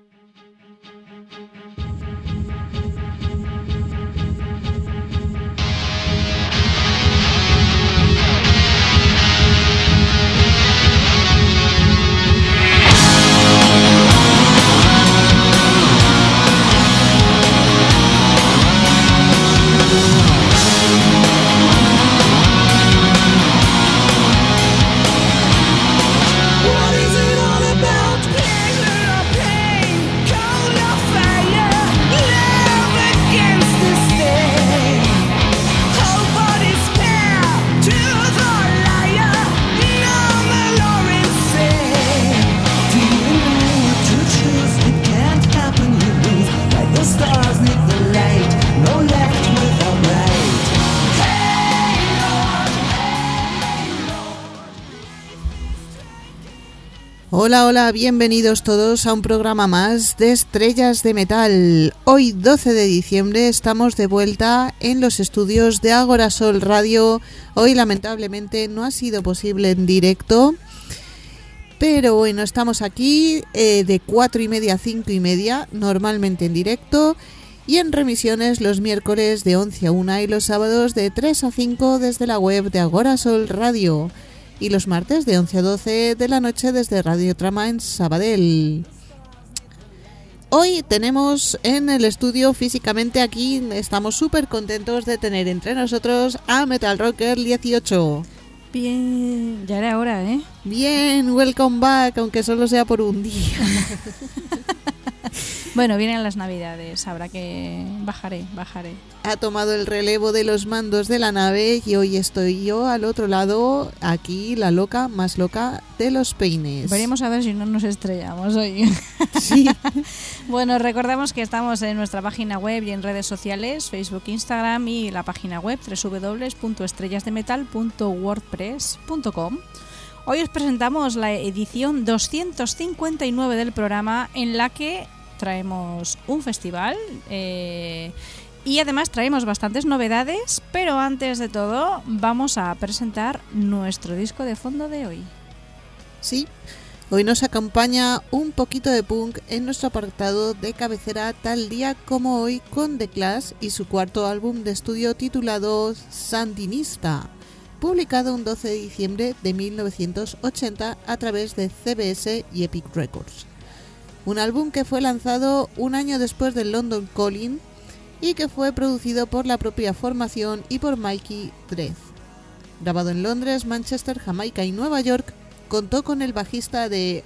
Hola, hola, bienvenidos todos a un programa más de Estrellas de Metal. Hoy 12 de diciembre estamos de vuelta en los estudios de Agorasol Radio. Hoy lamentablemente no ha sido posible en directo, pero bueno, estamos aquí de 4:30 a 5:30, normalmente en directo, y en remisiones los miércoles de 11 a 1 y los sábados de 3 a 5 desde la web de Agorasol Radio. Y los martes de 11 a 12 de la noche desde Radio Trama en Sabadell. Hoy tenemos en el estudio físicamente aquí, estamos súper contentos de tener entre nosotros a Metal Rocker 18. Bien, ya era hora, ¿eh? Bien, welcome back, aunque solo sea por un día. Bueno, vienen las navidades, habrá que... Bajaré. Ha tomado el relevo de los mandos de la nave y hoy estoy yo al otro lado, aquí la loca más loca de los peines. Veremos a ver si no nos estrellamos hoy. Sí. Bueno, recordamos que estamos en nuestra página web y en redes sociales, Facebook, Instagram y la página web www.estrellasdemetal.wordpress.com. Hoy os presentamos la edición 259 del programa, en la que traemos un festival y además traemos bastantes novedades, pero antes de todo vamos a presentar nuestro disco de fondo de hoy. Sí, hoy nos acompaña un poquito de punk en nuestro apartado de cabecera, tal día como hoy, con The Clash y su cuarto álbum de estudio titulado Sandinista, publicado un 12 de diciembre de 1980 a través de CBS y Epic Records. Un álbum que fue lanzado un año después del London Calling y que fue producido por la propia formación y por Mikey Dread. Grabado en Londres, Manchester, Jamaica y Nueva York, contó con el bajista de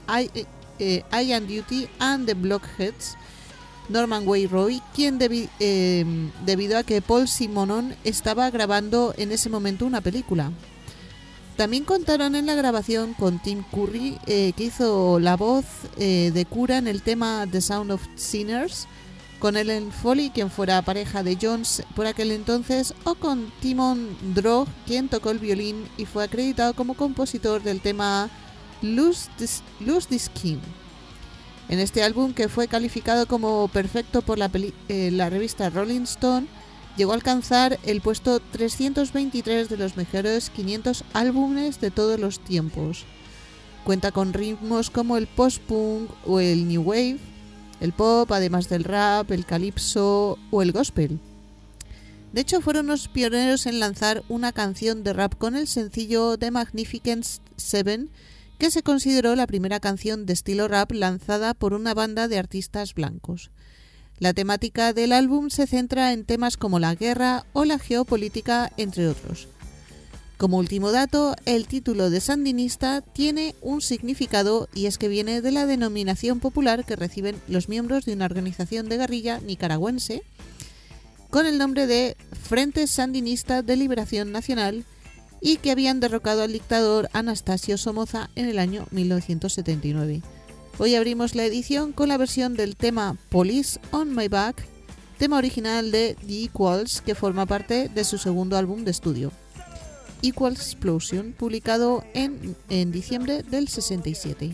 I Am Duty and the Blockheads, Norman Wainwright, quien debido a que Paul Simonon estaba grabando en ese momento una película. También contaron en la grabación con Tim Curry, que hizo la voz de cura en el tema The Sound of Sinners, con Ellen Foley, quien fuera pareja de Jones por aquel entonces, o con Timon Drog, quien tocó el violín y fue acreditado como compositor del tema Lose This King. En este álbum, que fue calificado como perfecto por la revista Rolling Stone, llegó a alcanzar el puesto 323 de los mejores 500 álbumes de todos los tiempos. Cuenta con ritmos como el post-punk o el new wave, el pop, además del rap, el calipso o el gospel. De hecho, fueron los pioneros en lanzar una canción de rap con el sencillo The Magnificent Seven, que se consideró la primera canción de estilo rap lanzada por una banda de artistas blancos. La temática del álbum se centra en temas como la guerra o la geopolítica, entre otros. Como último dato, el título de Sandinista tiene un significado, y es que viene de la denominación popular que reciben los miembros de una organización de guerrilla nicaragüense con el nombre de Frente Sandinista de Liberación Nacional, y que habían derrocado al dictador Anastasio Somoza en el año 1979. Hoy abrimos la edición con la versión del tema Police on My Back, tema original de The Equals, que forma parte de su segundo álbum de estudio, Equal Explosion, publicado en diciembre del 67.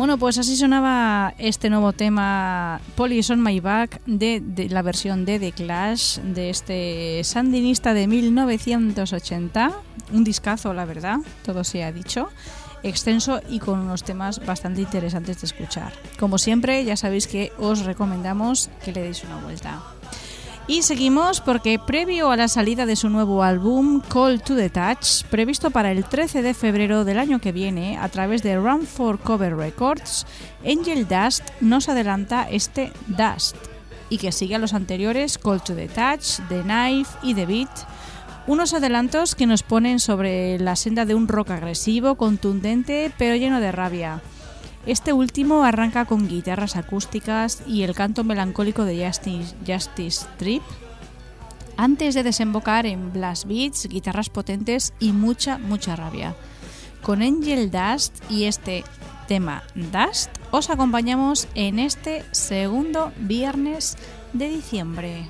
Bueno, pues así sonaba este nuevo tema, Police on My Back, de la versión de The Clash, de este sandinista de 1980. Un discazo, la verdad, todo se ha dicho. Extenso y con unos temas bastante interesantes de escuchar. Como siempre, ya sabéis que os recomendamos que le deis una vuelta. Y seguimos porque previo a la salida de su nuevo álbum Call to the Touch, previsto para el 13 de febrero del año que viene a través de Run for Cover Records, Angel Dust nos adelanta este Dust y que sigue a los anteriores Call to the Touch, The Knife y The Beat, unos adelantos que nos ponen sobre la senda de un rock agresivo, contundente pero lleno de rabia. Este último arranca con guitarras acústicas y el canto melancólico de Justice Trip, antes de desembocar en blast beats, guitarras potentes y mucha rabia. Con Angel Dust y este tema Dust os acompañamos en este segundo viernes de diciembre.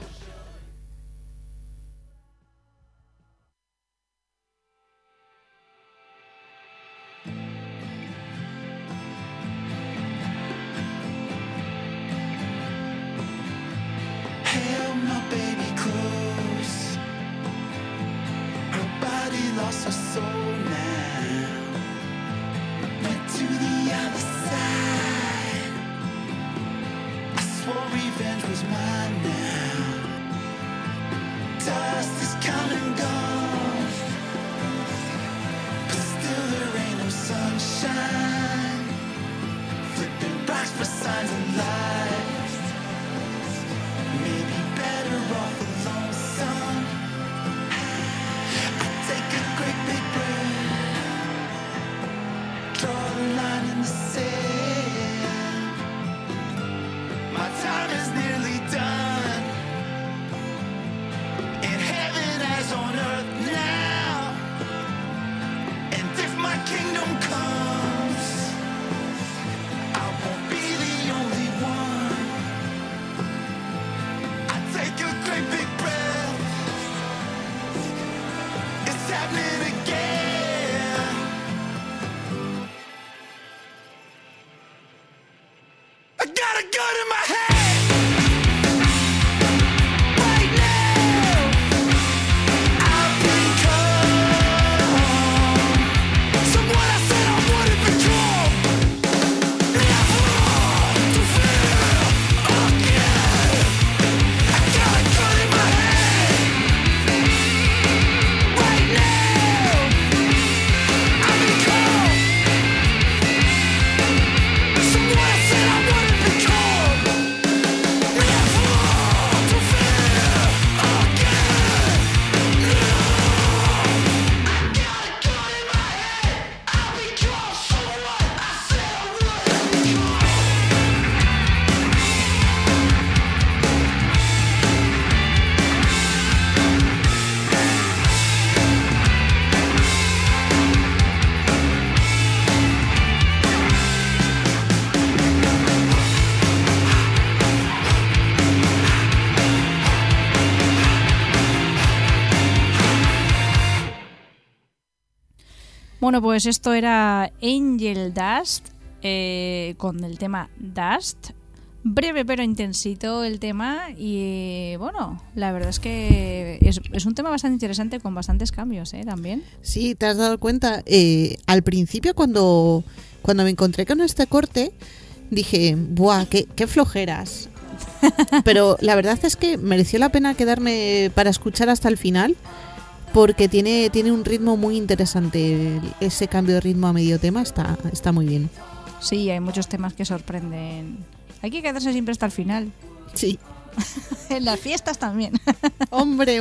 Lost her soul now. Went to the other side. I swore revenge was mine now. Dust is come and gone, but still there ain't no sunshine. Flipping rocks for signs of life. Maybe better off alone, son. Take a great big breath, draw a line in the sand. My time is nearly done, in heaven as on earth now. And if my kingdom comes, I won't be the only one. I take a great big breath, it's happening again. I got a gun in my head right now. I've become someone I said I wouldn't become. Never to fear again. I got a gun in my head right now. I've become someone I said I wouldn't become. Never to fear again. I got a gun in my head. I've become someone I said I wouldn't become. Bueno, pues esto era Angel Dust con el tema Dust. Breve pero intensito el tema y bueno, la verdad es que es un tema bastante interesante con bastantes cambios también. Sí, ¿te has dado cuenta? Al principio cuando me encontré con este corte dije, ¡buah, qué flojeras! Pero la verdad es que mereció la pena quedarme para escuchar hasta el final, porque tiene un ritmo muy interesante. Ese cambio de ritmo a medio tema está muy bien. Sí, hay muchos temas que sorprenden. Hay que quedarse siempre hasta el final. Sí. En las fiestas también. Hombre.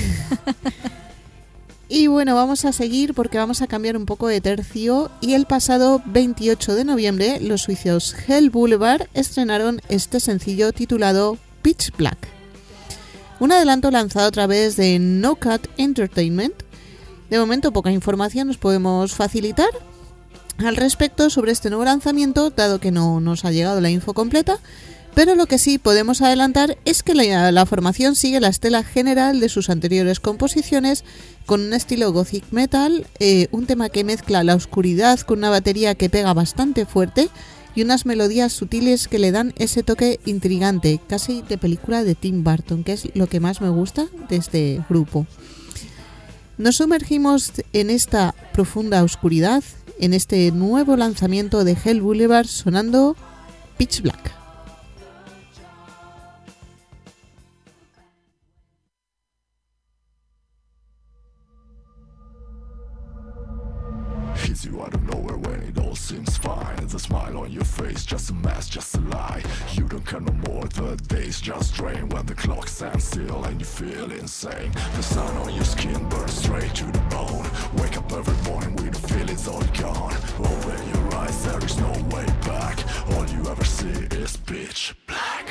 Y bueno, vamos a seguir porque vamos a cambiar un poco de tercio. Y el pasado 28 de noviembre, los suizos Hell Boulevard estrenaron este sencillo titulado Pitch Black. Un adelanto lanzado a través de No Cut Entertainment. De momento poca información nos podemos facilitar al respecto sobre este nuevo lanzamiento, dado que no nos ha llegado la info completa, pero lo que sí podemos adelantar es que la formación sigue la estela general de sus anteriores composiciones, con un estilo gothic metal, un tema que mezcla la oscuridad con una batería que pega bastante fuerte y unas melodías sutiles que le dan ese toque intrigante, casi de película de Tim Burton, que es lo que más me gusta de este grupo. Nos sumergimos en esta profunda oscuridad, en este nuevo lanzamiento de Hell Boulevard, sonando Pitch Black. Hits you out of nowhere when it all seems fine. It's a smile on your face, just a mask, just a lie. You don't care no more, the days just drain. When the clock stands still and you feel insane. The sun on your skin burns straight to the bone. Wake up every morning with the feelings all gone. Open your eyes, there is no way back. All you ever see is pitch black.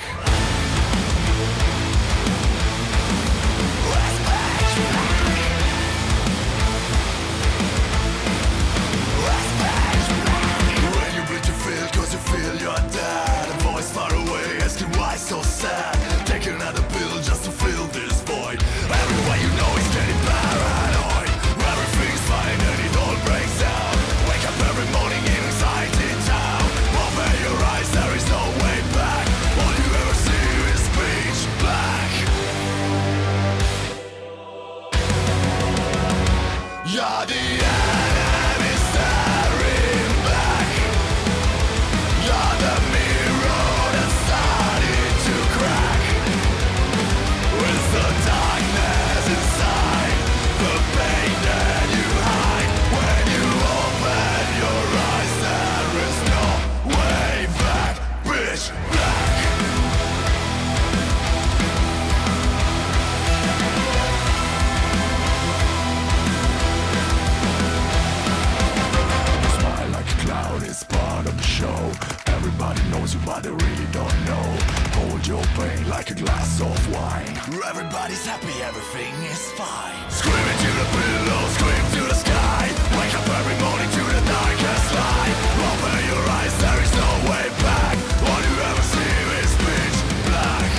Cause you feel you're dead. A voice far away asking why so sad. Take another pill just to fill this void. Everywhere you know it's getting paranoid. Everything's fine and it all breaks down. Wake up every morning in anxiety town. Open your eyes, there is no way back. All you ever see is pitch black. You're the enemy staring back. You're the mirror that started to crack. With the darkness inside, the pain that you hide. When you open your eyes, there is no way back. Pitch black. Smile like a clown, it's part of the show. Everybody knows you, but they really don't know. Hold your pain like a glass of wine. Everybody's happy, everything is fine. Scream into the pillow, scream to the sky. Wake up every morning to the darkest light. Open your eyes, there is no way back. All you ever see is pitch black.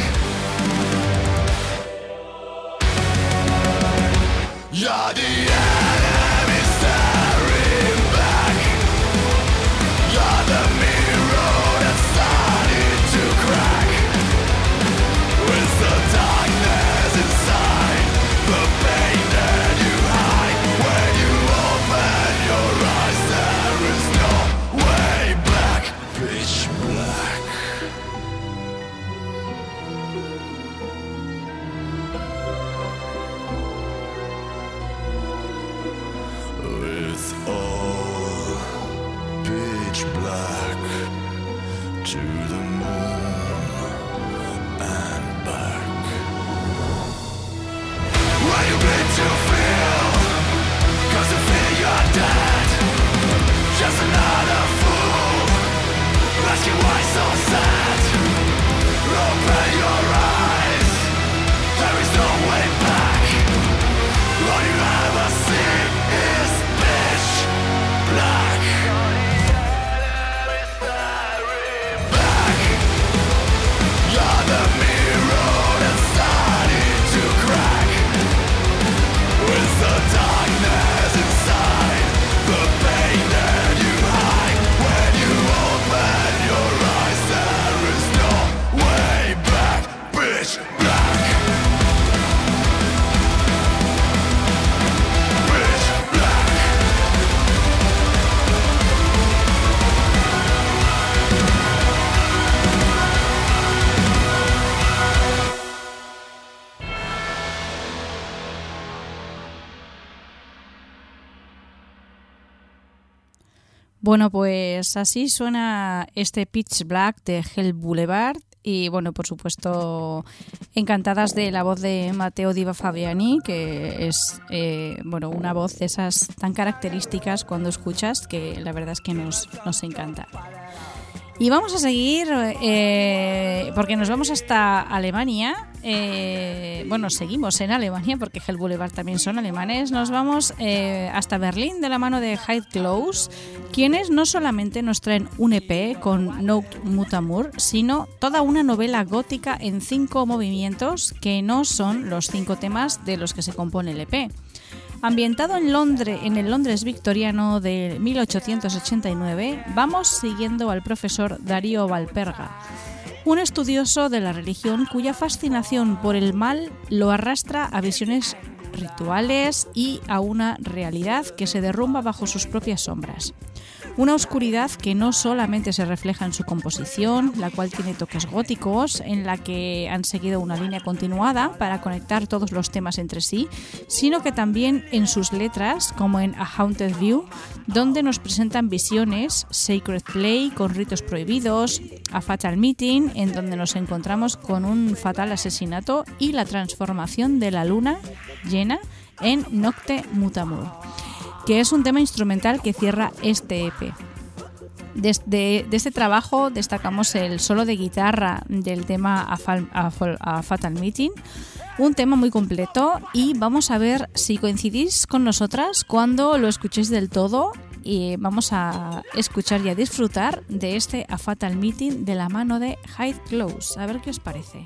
You're the enemy staring back. You're the mirror that started to crack. With the darkness inside, the pain that you hide. When you open your eyes, there is no way back. Pitch black. It's all pitch black to the moon and back. When you bleed to feel, cause you feel you're dead. Just another fool, asking why so sad. Open your eyes, there is no way back. All you ever see is pitch black. Back. You're the mirror that started to crack. With the darkness inside, the pain that you hide. When you open your eyes, there is no way back. Pitch black. Pitch black. Bueno, pues así suena este Pitch Black de Hell Boulevard. Y bueno, por supuesto, encantadas de la voz de Matteo Diva Fabiani, que es bueno, una voz de esas tan características cuando escuchas, que la verdad es que nos encanta. Y vamos a seguir, porque nos vamos hasta Alemania. Bueno, seguimos en Alemania, porque Hell Boulevard también son alemanes. Nos vamos hasta Berlín de la mano de Hide Close, quienes no solamente nos traen un EP con Note Mutamur, sino toda una novela gótica en 5 movimientos, que no son los 5 temas de los que se compone el EP. Ambientado en el Londres victoriano de 1889, vamos siguiendo al profesor Darío Valperga, un estudioso de la religión cuya fascinación por el mal lo arrastra a visiones rituales y a una realidad que se derrumba bajo sus propias sombras. Una oscuridad que no solamente se refleja en su composición, la cual tiene toques góticos, en la que han seguido una línea continuada para conectar todos los temas entre sí, sino que también en sus letras, como en A Haunted View, donde nos presentan visiones, Sacred Play con ritos prohibidos, A Fatal Meeting, en donde nos encontramos con un fatal asesinato, y la transformación de la luna llena en Nocte Mutamur, que es un tema instrumental que cierra este EP. De este trabajo destacamos el solo de guitarra del tema A Fatal Meeting, un tema muy completo, y vamos a ver si coincidís con nosotras cuando lo escuchéis del todo, y vamos a escuchar y a disfrutar de este A Fatal Meeting de la mano de Hide Close. A ver qué os parece.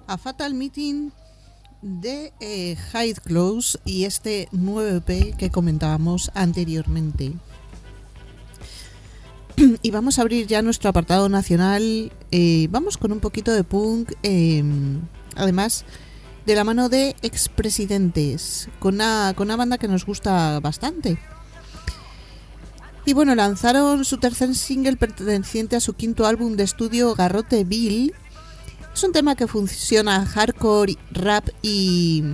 a Fatal Meeting de Hide Close y este nuevo EP que comentábamos anteriormente. Y vamos a abrir ya nuestro apartado nacional. Vamos con un poquito de punk, además de la mano de Expresidentes, con una banda que nos gusta bastante. Y bueno, lanzaron su tercer single perteneciente a su quinto álbum de estudio, Garrote Bill. Es un tema que fusiona hardcore, rap y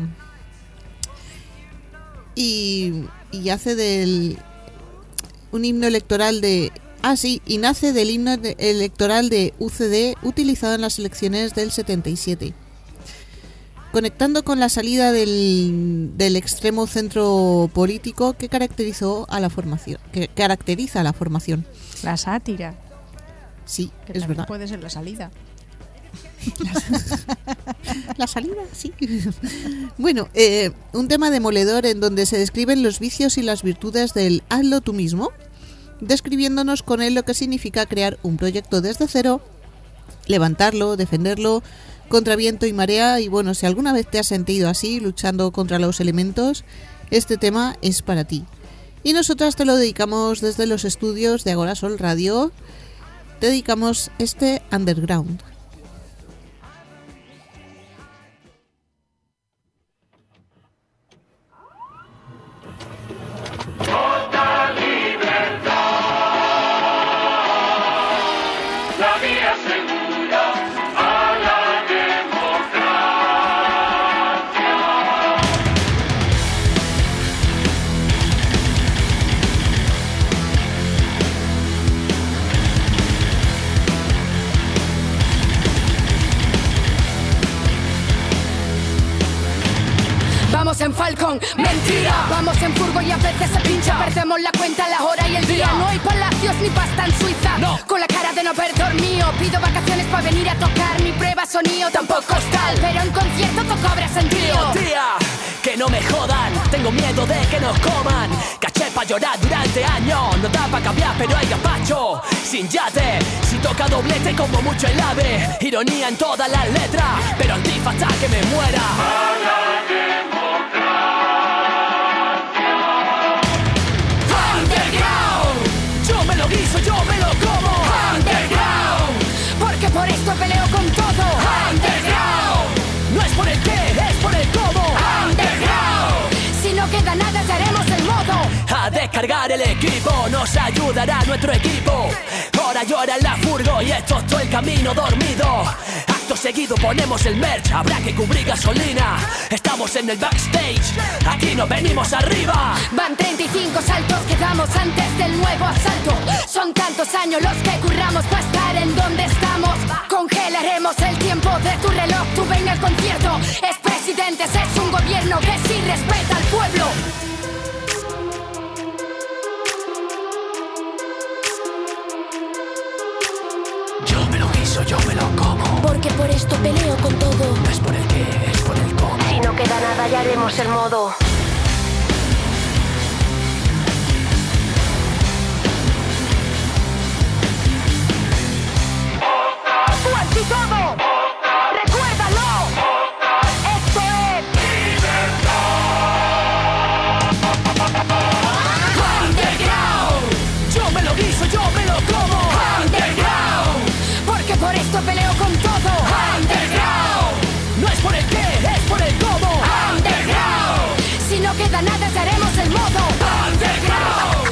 hace un himno electoral de... y nace del himno electoral de UCD utilizado en las elecciones del 77. Conectando con la salida del extremo centro político que caracteriza a la formación. La sátira. Sí, Que es también verdad. puede ser la salida. La salida, sí. Bueno, un tema demoledor en donde se describen los vicios y las virtudes del hazlo tú mismo, describiéndonos con él lo que significa crear un proyecto desde cero, levantarlo, defenderlo contra viento y marea. Y bueno, si alguna vez te has sentido así, luchando contra los elementos, este tema es para ti. Y nosotras te lo dedicamos desde los estudios de Agora Sol Radio. Te dedicamos este Underground. Vamos en Falcon, mentira. Vamos en furgo y a veces se pincha. Perdemos la cuenta, la hora y el día. No hay palacios ni pasta en Suiza. No. Con la cara de no haber dormido. Pido vacaciones para venir a tocar. Mi prueba sonido tampoco es tal. Pero en concierto todo cobra sentido. Tía, que no me jodan. Tengo miedo de que nos coman. Caché pa' llorar durante años. No da pa' cambiar pero hay gazpacho. Sin yate, si toca doblete como mucho el ave. Ironía en todas las letras. Pero antifa hasta que me muera. Yo me lo guiso, yo me lo como. Underground, porque por esto peleo con todo. Underground, no es por el qué, es por el cómo. Underground, si no queda nada te haremos el modo. A descargar el equipo, nos ayudará nuestro equipo. Ahora llora en la furgo y esto es todo el camino dormido. Acto seguido ponemos el merch, habrá que cubrir gasolina. Estamos en el backstage, aquí nos venimos arriba. Van 35 saltos que damos antes del nuevo asalto. Son tantos años los que curramos para estar en donde estamos. Congelaremos el tiempo de tu reloj, tú ven al concierto. Expresidentes es un gobierno que sí respeta al pueblo. Yo me lo guiso, yo me lo como. Porque por esto peleo con todo. No es por el qué, es por el cómo. Si no queda nada ya haremos el modo. ¡Fuerte y todo! ¡Recuérdalo! ¡Esto es Underground, yo me lo guiso, yo me lo como. Underground, porque por esto peleo con todo. Underground, no es por el qué, es por el cómo. Underground, si no queda nada te haremos el modo. Underground,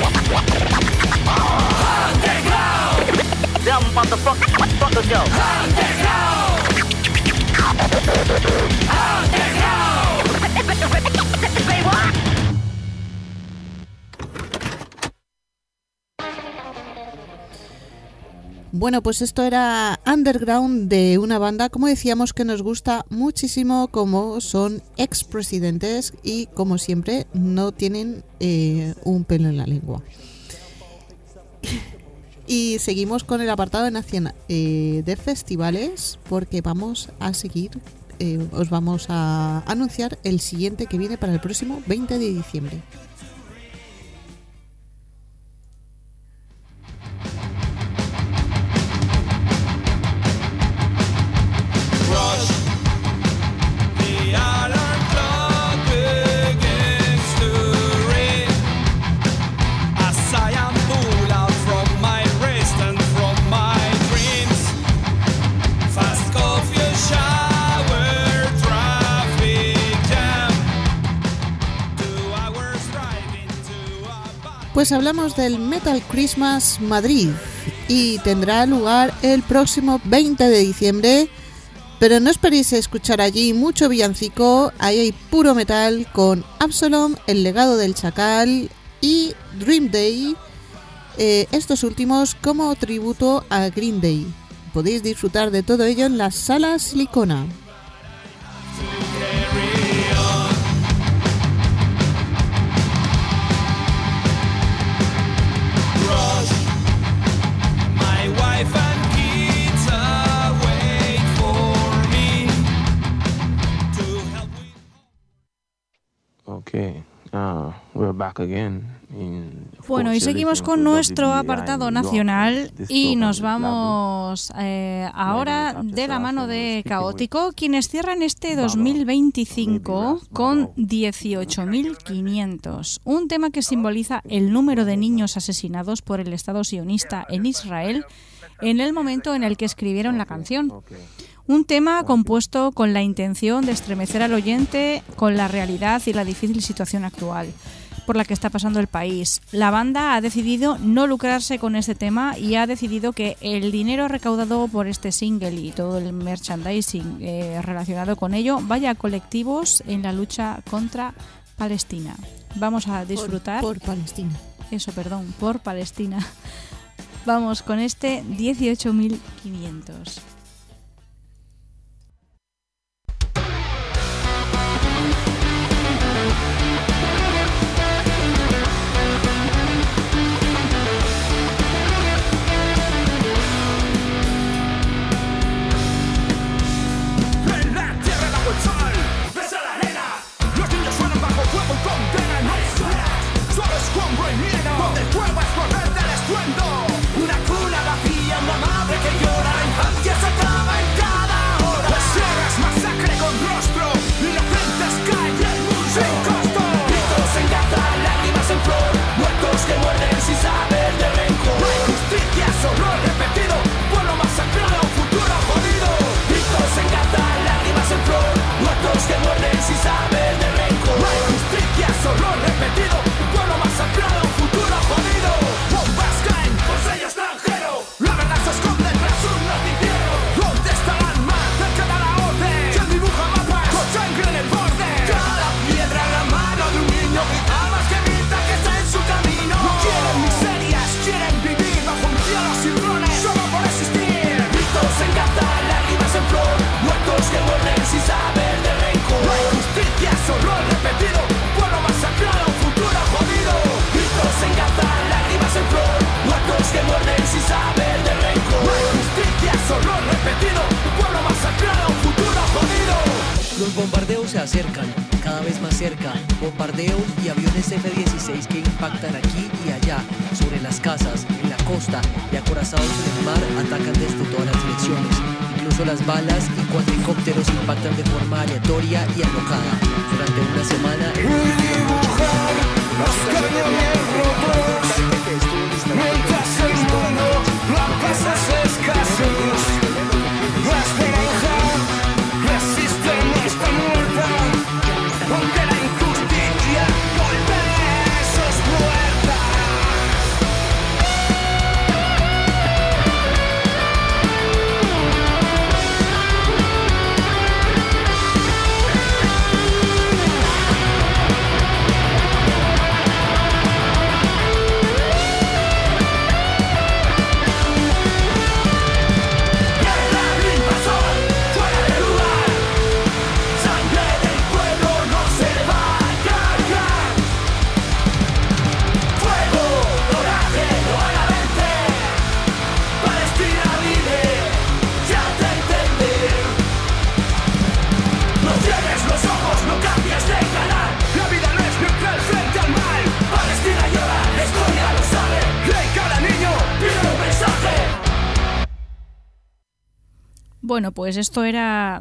Underground, Them motherfuckers, yo. Underground, Say what? Bueno, pues esto era Underground de una banda, como decíamos, que nos gusta muchísimo, como son Expresidentes, y como siempre no tienen un pelo en la lengua. Y seguimos con el apartado nacional de festivales, porque vamos a seguir, os vamos a anunciar el siguiente que viene para el próximo 20 de diciembre. Rush Pues hablamos del Metal Christmas Madrid y tendrá lugar el próximo 20 de diciembre, pero no esperéis escuchar allí mucho villancico, ahí hay puro metal con Absalom, El legado del chacal y Dream Day, estos últimos como tributo a Green Day. Podéis disfrutar de todo ello en la Sala Silicona. Bueno, y seguimos con nuestro apartado nacional y nos vamos ahora de la mano de Caótico, quienes cierran este 2025 con 18.500, un tema que simboliza el número de niños asesinados por el Estado sionista en Israel en el momento en el que escribieron la canción. Un tema compuesto con la intención de estremecer al oyente con la realidad y la difícil situación actual por la que está pasando el país. La banda ha decidido no lucrarse con este tema y ha decidido que el dinero recaudado por este single y todo el merchandising relacionado con ello vaya a colectivos en la lucha contra Palestina. Vamos a disfrutar... Por Palestina. Eso, perdón, por Palestina. Vamos con este 18.500. Una cuna vacía, una madre que llora, la infancia se acaba en cada hora. Las sierras, masacre con rostro, inocentes caen sin costo. Gritos en Gaza, lágrimas en flor, muertos que muerden sin saber de rencor. No hay justicia, solo repetido, pueblo masacrado, futuro jodido. Gritos en Gaza, lágrimas en flor, muertos que muerden sin saber de rencor. No hay justicia, solo repetido, pueblo masacrado, futuro jodido. Bombas caen por sello extranjero, la verdad se esconde tras un noticiero. ¿Dónde está el alma del que da la orden? ¿Quién dibuja mapas con sangre en el borde? Cada piedra en la mano de un niño que ama que evita que está en su camino. No quieren miserias, quieren vivir bajo un cielo sin drones, solo por existir. Gritos en Gaza, lágrimas en flor, muertos que muerden sin saber de rencor. No hay justicia, solo repetido, pueblo masacrado, futuro jodido. Gritos en Gaza, lágrimas en flor, muertos que muerden sin saber de rencor. No hay justicia, solo repetido, pueblo masacrado, futuro jodido. Los bombardeos se acercan, cada vez más cerca. Bombardeos y aviones F-16 que impactan aquí y allá, sobre las casas, en la costa y acorazados en el mar atacan desde todas las direcciones. Incluso las balas y cuadricópteros impactan de forma aleatoria y alocada. Durante una semana... Mientras el mundo la pasa escasos, la esperanza resiste, no está muerta, aunque la injusticia golpee sus puertas. Bueno, pues esto era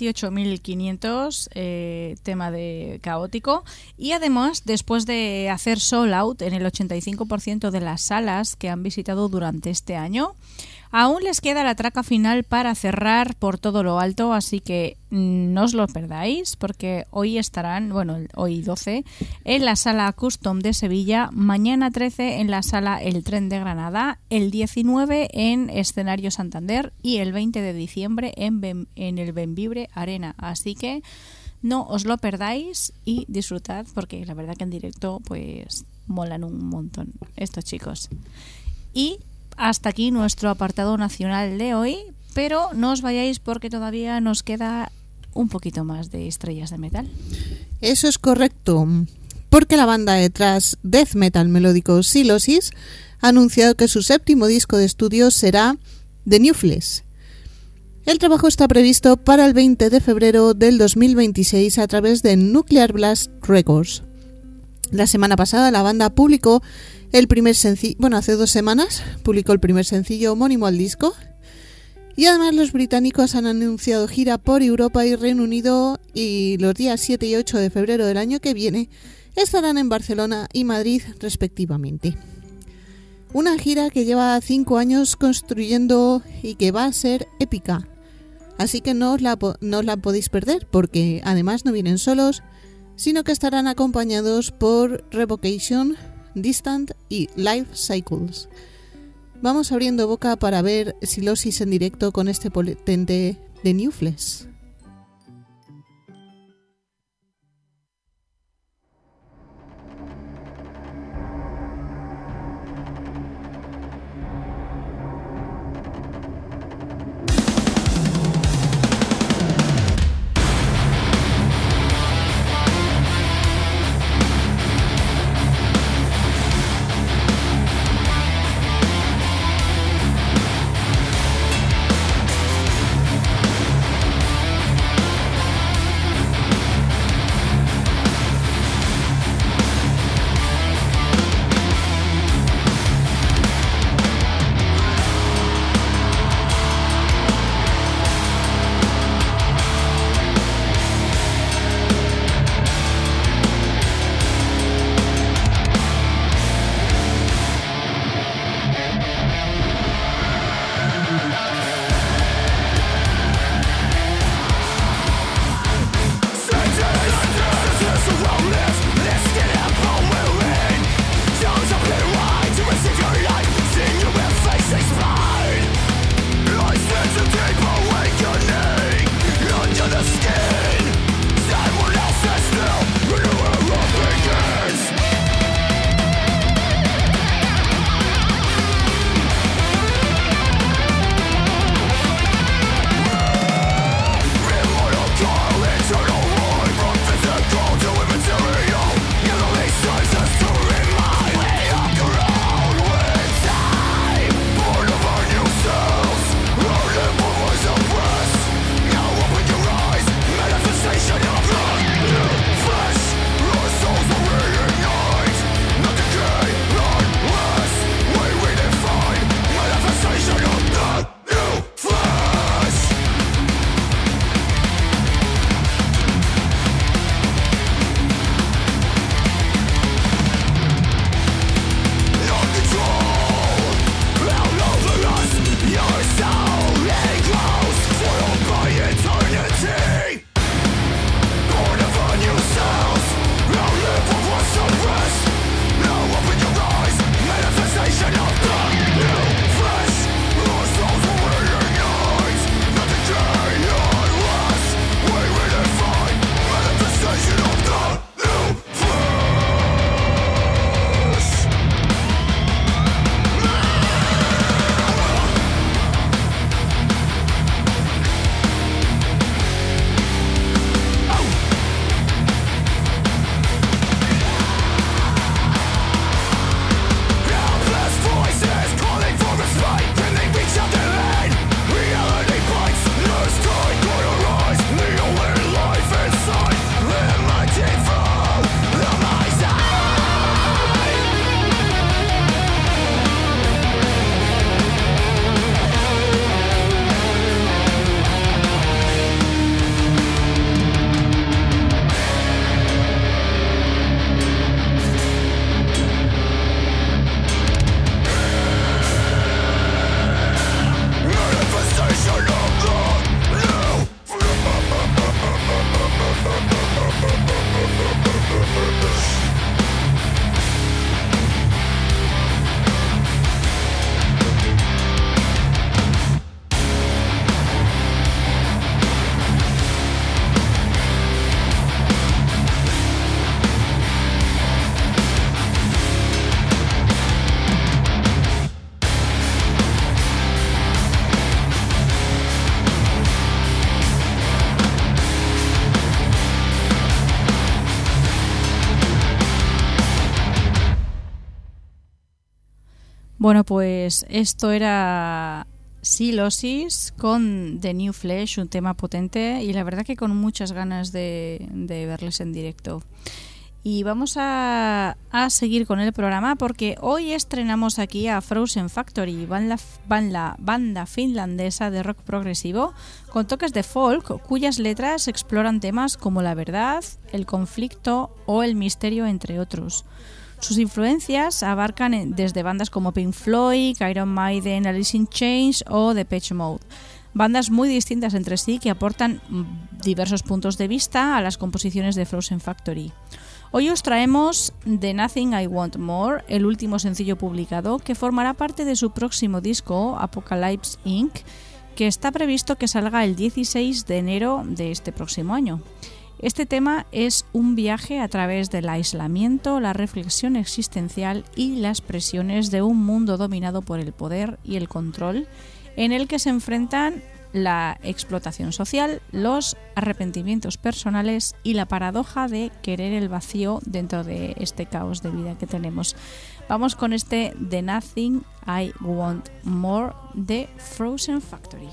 18.500, tema de Caótico. Y además, después de hacer sold out en el 85% de las salas que han visitado durante este año, Aún les queda la traca final para cerrar por todo lo alto, así que no os lo perdáis, porque hoy estarán, hoy 12, en la Sala Custom de Sevilla, mañana 13 en la Sala El Tren de Granada, el 19 en Escenario Santander y el 20 de diciembre en el Bembibre Arena. Así que no os lo perdáis y disfrutad, porque la verdad que en directo pues molan un montón estos chicos. Y hasta aquí nuestro apartado nacional de hoy, pero no os vayáis porque todavía nos queda un poquito más de estrellas de metal. Eso es correcto, porque la banda de thrash death metal melódico Sylosis ha anunciado que su séptimo disco de estudio será The New Flesh. El trabajo está previsto para el 20 de febrero del 2026 a través de Nuclear Blast Records. La semana pasada la banda publicó el primer sencillo, hace 2 semanas publicó el primer sencillo homónimo al disco, y además los británicos han anunciado gira por Europa y Reino Unido, y los días 7 y 8 de febrero del año que viene estarán en Barcelona y Madrid respectivamente. Una gira que lleva 5 años construyendo y que va a ser épica, así que no os la podéis perder, porque además no vienen solos, sino que estarán acompañados por Revocation, Distant y Life Cycles. Vamos abriendo boca para ver Sylosis en directo con este potente The New Flesh. Bueno, pues esto era Sylosis con The New Flesh, un tema potente y la verdad que con muchas ganas de verles en directo. Y vamos a seguir con el programa porque hoy estrenamos aquí a Frozen Factory, banda finlandesa de rock progresivo con toques de folk cuyas letras exploran temas como la verdad, el conflicto o el misterio, entre otros. Sus influencias abarcan desde bandas como Pink Floyd, Iron Maiden, Alice in Chains o Depeche Mode. Bandas muy distintas entre sí que aportan diversos puntos de vista a las composiciones de Frozen Factory. Hoy os traemos The Nothing I Want More, el último sencillo publicado, que formará parte de su próximo disco, Apocalypse Inc., que está previsto que salga el 16 de enero de este próximo año. Este tema es un viaje a través del aislamiento, la reflexión existencial y las presiones de un mundo dominado por el poder y el control, en el que se enfrentan la explotación social, los arrepentimientos personales y la paradoja de querer el vacío dentro de este caos de vida que tenemos. Vamos con este The Nothing I Want More de Frozen Factory.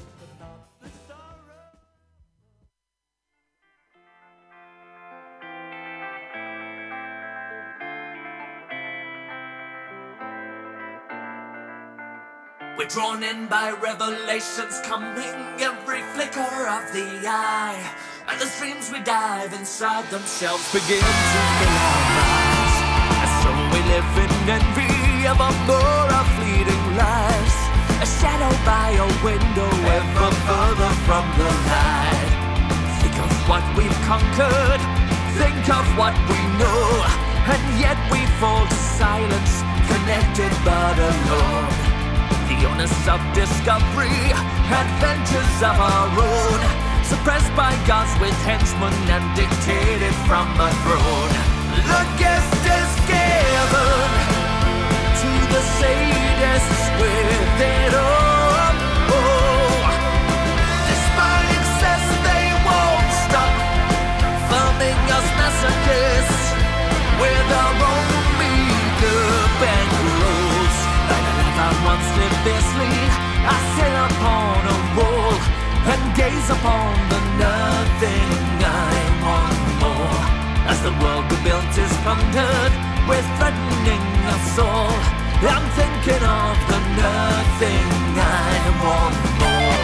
We're drawn in by revelations coming every flicker of the eye, and the streams we dive inside themselves begin to fill our minds. And so we live in envy of a more of fleeting lives, a shadow by a window ever further from the light. Think of what we've conquered, think of what we know, and yet we fall to silence, connected but alone. The onus of discovery, adventures of our own, suppressed by gods with henchmen and dictated from a throne. The guest is given to the sadists with it all. Oh, despite excess, they won't stop thumbing us masochists with our own makeup and rules. I once lived fiercely, I sit upon a wall and gaze upon the nothing I want more. As the world we built is plundered, we're threatening us all. I'm thinking of the nothing I want more.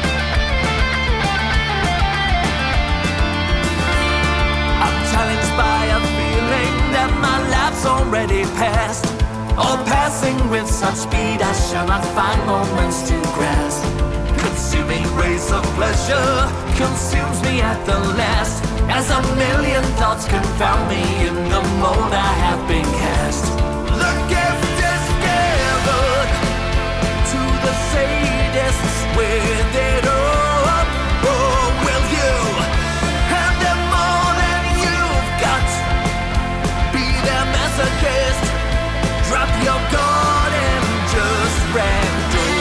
I'm challenged by a feeling that my life's already passed, or passing with such speed I shall not find moments to grasp. Consuming rays of pleasure consumes me at the last, as a million thoughts confound me in the mold I have been cast. The gift is given to the sadists with it all. Oh, will you have them more than you've got? Be their masochist. Drop your guard and just ragdoll.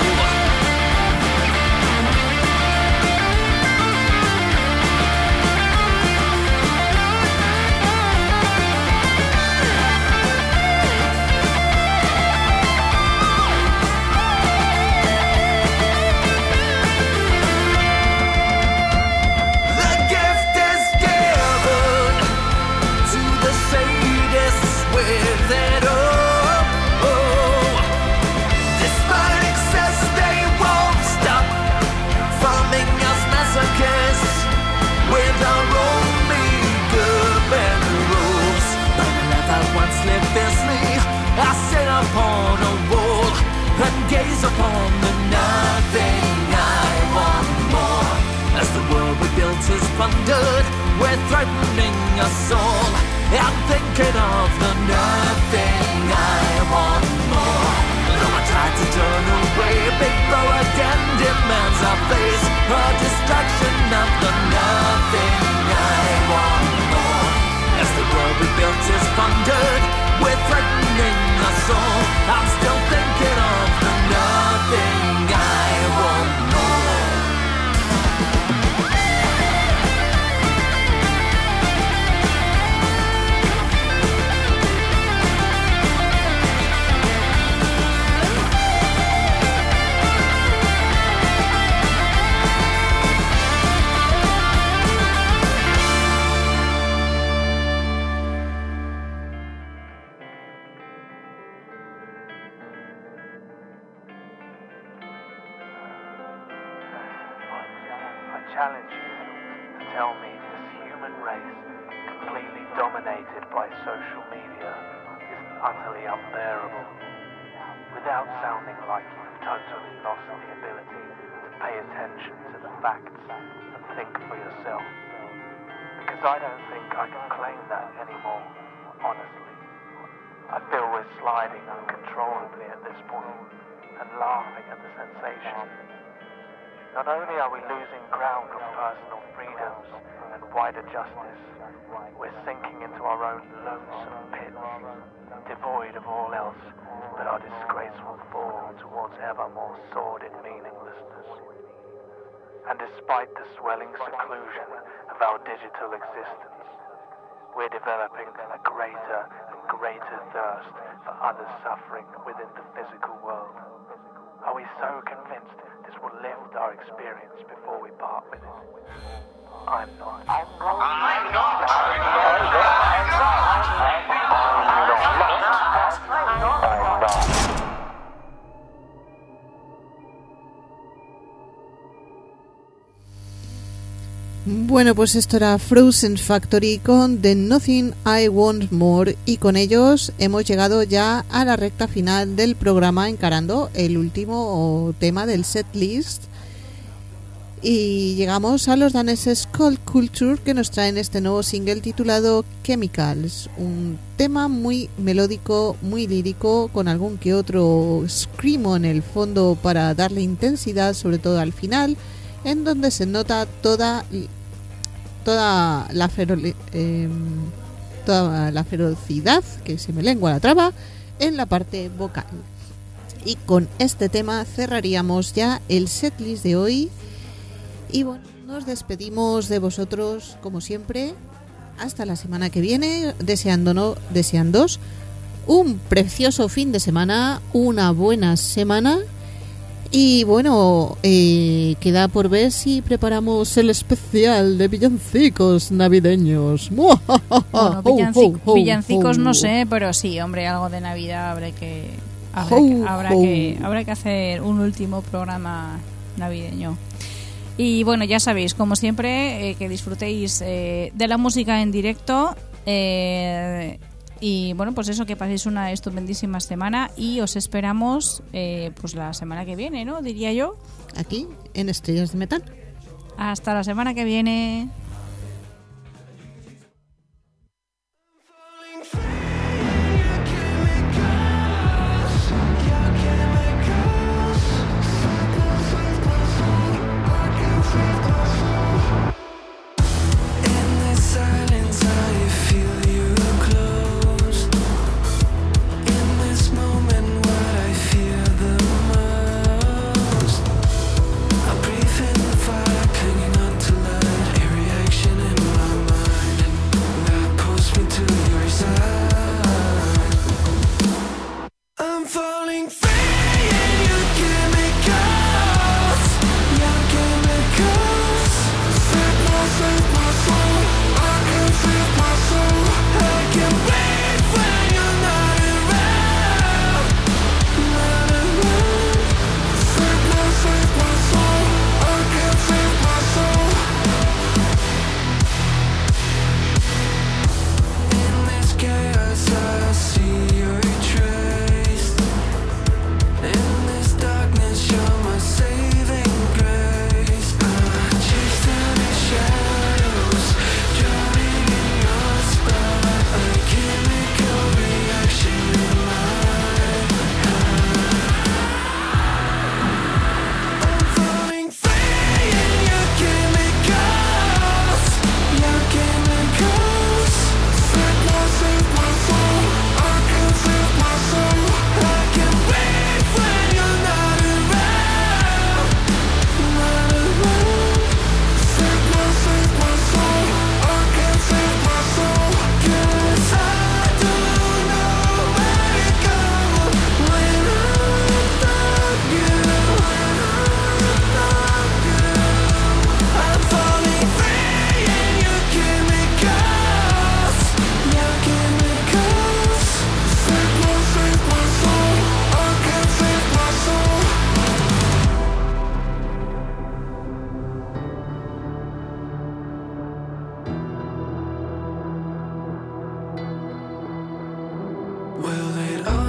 The gift is given to the sadists with it all. With our own makeup and rules. But the life I once lived fiercely, I sit upon a wall and gaze upon the nothing I want more. As the world we built is plundered, we're threatening us all. I'm thinking of the nothing I want more. Though I tried to turn away, big bro again demands our face, a distraction of the nothing I want more. As the world we built is plundered, we're threatening us all. I'm still thinking of the nothing I want more. challenge you to tell me this human race, completely dominated by social media, is utterly unbearable, without sounding like you've totally lost the ability to pay attention to the facts and think for yourself. Because I don't think I can claim that anymore, honestly. I feel we're sliding uncontrollably at this point and laughing at the sensation. Not only are we losing ground on personal freedoms and wider justice, we're sinking into our own lonesome pits, devoid of all else but our disgraceful fall towards ever more sordid meaninglessness. And despite the swelling seclusion of our digital existence, we're developing a greater and greater thirst for others suffering within the physical world. Are we so convinced this will lift our experience before we part with it? I'm not. Bueno, pues esto era Frozen Factory con The Nothing I Want More, y con ellos hemos llegado ya a la recta final del programa, encarando el último tema del setlist, y llegamos a los daneses Cold Culture, que nos traen este nuevo single titulado Chemicals, un tema muy melódico, muy lírico, con algún que otro screamo en el fondo para darle intensidad, sobre todo al final, en donde se nota toda la ferocidad, que se me lengua la traba, en la parte vocal. Y con este tema cerraríamos ya el setlist de hoy. Y bueno, nos despedimos de vosotros como siempre hasta la semana que viene, deseándoos un precioso fin de semana, una buena semana. Y bueno, queda por ver si preparamos el especial de villancicos navideños. Bueno, villancicos no sé, pero sí, hombre, algo de Navidad habrá que hacer un último programa navideño. Y bueno, ya sabéis, como siempre, que disfrutéis de la música en directo. Y bueno, pues eso, que paséis una estupendísima semana y os esperamos pues la semana que viene, ¿no? Diría yo. Aquí, en Estrellas de Metal. Hasta la semana que viene. Fire clinging onto light, area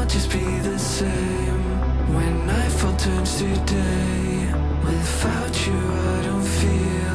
not just be the same. When nightfall turns to day, without you I don't feel